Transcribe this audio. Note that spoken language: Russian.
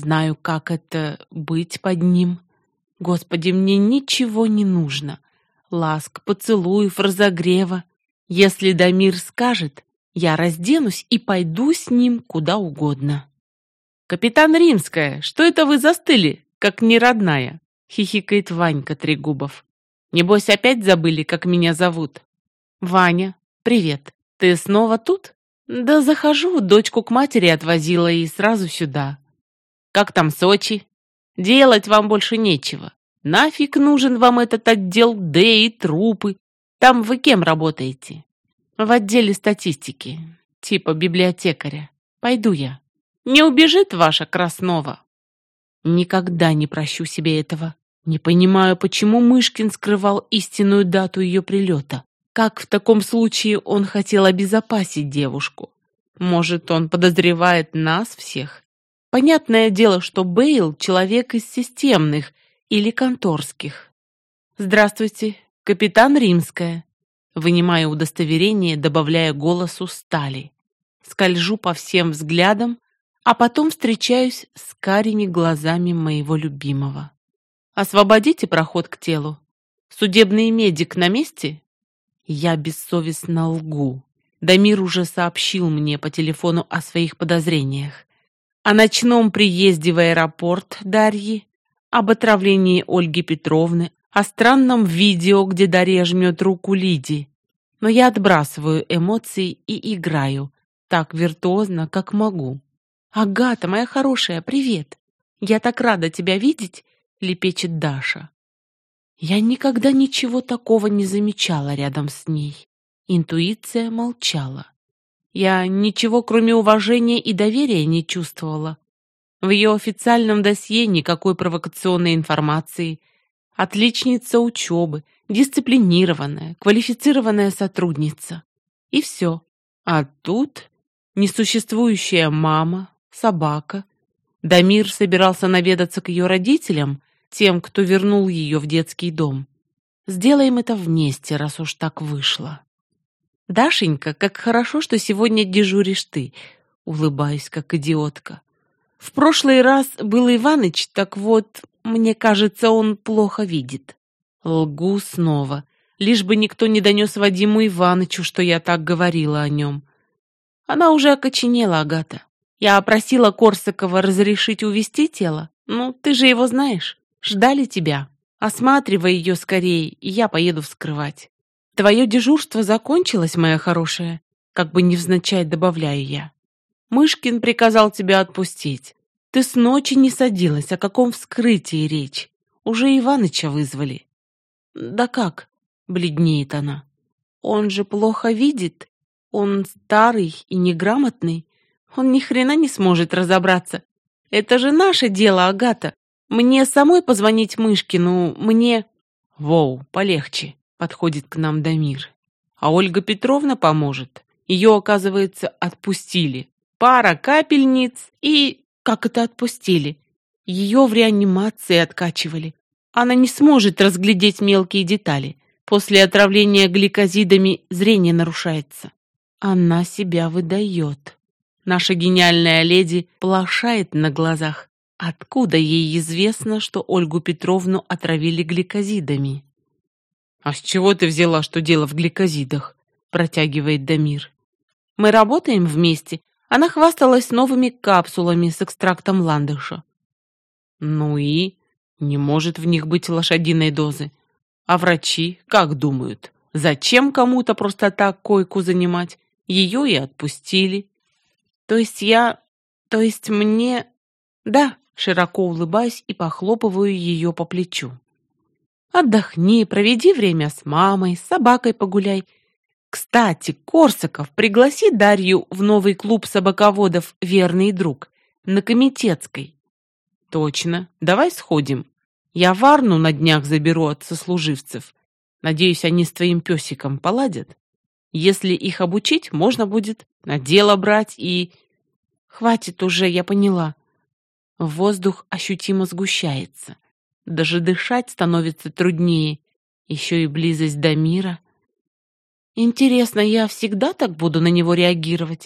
Знаю, как это быть под ним. Господи, мне ничего не нужно. Ласк, поцелуев, разогрева. Если Дамир скажет, я разденусь и пойду с ним куда угодно. «Капитан Римская, что это вы застыли, как неродная?» — хихикает Ванька Трегубов. «Небось, опять забыли, как меня зовут?» «Ваня, привет. Ты снова тут?» «Да захожу, дочку к матери отвозила и сразу сюда». «Как там Сочи?» «Делать вам больше нечего. Нафиг нужен вам этот отдел Д и трупы? Там вы кем работаете?» «В отделе статистики, типа библиотекаря. Пойду я. Не убежит ваша Краснова?» Никогда не прощу себе этого. Не понимаю, почему Мышкин скрывал истинную дату ее прилета. Как в таком случае он хотел обезопасить девушку? Может, он подозревает нас всех? Понятное дело, что Бейл — человек из системных или конторских. «Здравствуйте, капитан Римская». Вынимаю удостоверение, добавляя голосу стали. Скольжу по всем взглядам, а потом встречаюсь с карими глазами моего любимого. «Освободите проход к телу. Судебный медик на месте?» Я бессовестно лгу. Дамир уже сообщил мне по телефону о своих подозрениях. О ночном приезде в аэропорт Дарьи, об отравлении Ольги Петровны, о странном видео, где Дарья жмет руку Лиде. Но я отбрасываю эмоции и играю так виртуозно, как могу. «Агата, моя хорошая, привет! Я так рада тебя видеть!» — лепечет Даша. Я никогда ничего такого не замечала рядом с ней. Интуиция молчала. Я ничего, кроме уважения и доверия, не чувствовала. В ее официальном досье никакой провокационной информации. Отличница учебы, дисциплинированная, квалифицированная сотрудница. И все. А тут несуществующая мама, собака. Дамир собирался наведаться к ее родителям, тем, кто вернул ее в детский дом. Сделаем это вместе, раз уж так вышло. «Дашенька, как хорошо, что сегодня дежуришь ты», — улыбаюсь, как идиотка. «В прошлый раз был Иваныч, так вот, мне кажется, он плохо видит». Лгу снова, лишь бы никто не донес Вадиму Иванычу, что я так говорила о нем. Она уже окоченела, Агата. Я просила Корсакова разрешить увезти тело. Ну, ты же его знаешь. Ждали тебя. Осматривай ее скорее, и я поеду вскрывать. Твое дежурство закончилось, моя хорошая, как бы невзначай добавляю я. Мышкин приказал тебя отпустить. Ты с ночи не садилась, о каком вскрытии речь? Уже Иваныча вызвали. Да как? Бледнеет она. Он же плохо видит. Он старый и неграмотный. Он ни хрена не сможет разобраться. Это же наше дело, Агата. Мне самой позвонить Мышкину, мне... Воу, полегче, подходит к нам Дамир. А Ольга Петровна поможет. Ее, оказывается, отпустили. Пара капельниц и... Как это отпустили? Ее в реанимации откачивали. Она не сможет разглядеть мелкие детали. После отравления гликозидами зрение нарушается. Она себя выдает. Наша гениальная леди плашает на глазах. Откуда ей известно, что Ольгу Петровну отравили гликозидами? «А с чего ты взяла, что дело в гликозидах?» — протягивает Дамир. «Мы работаем вместе. Она хвасталась новыми капсулами с экстрактом ландыша». «Ну и? Не может в них быть лошадиной дозы. А врачи как думают? Зачем кому-то просто так койку занимать? Ее и отпустили». «То есть мне...» «Да». Широко улыбаюсь и похлопываю ее по плечу. «Отдохни, проведи время с мамой, с собакой погуляй. Кстати, Корсаков, пригласи Дарью в новый клуб собаководов «Верный друг» на Комитетской». «Точно, давай сходим. Я Варну на днях заберу от сослуживцев. Надеюсь, они с твоим песиком поладят. Если их обучить, можно будет на дело брать и...» «Хватит уже, я поняла». Воздух ощутимо сгущается. Даже дышать становится труднее. Еще и близость Дамира. Интересно, я всегда так буду на него реагировать?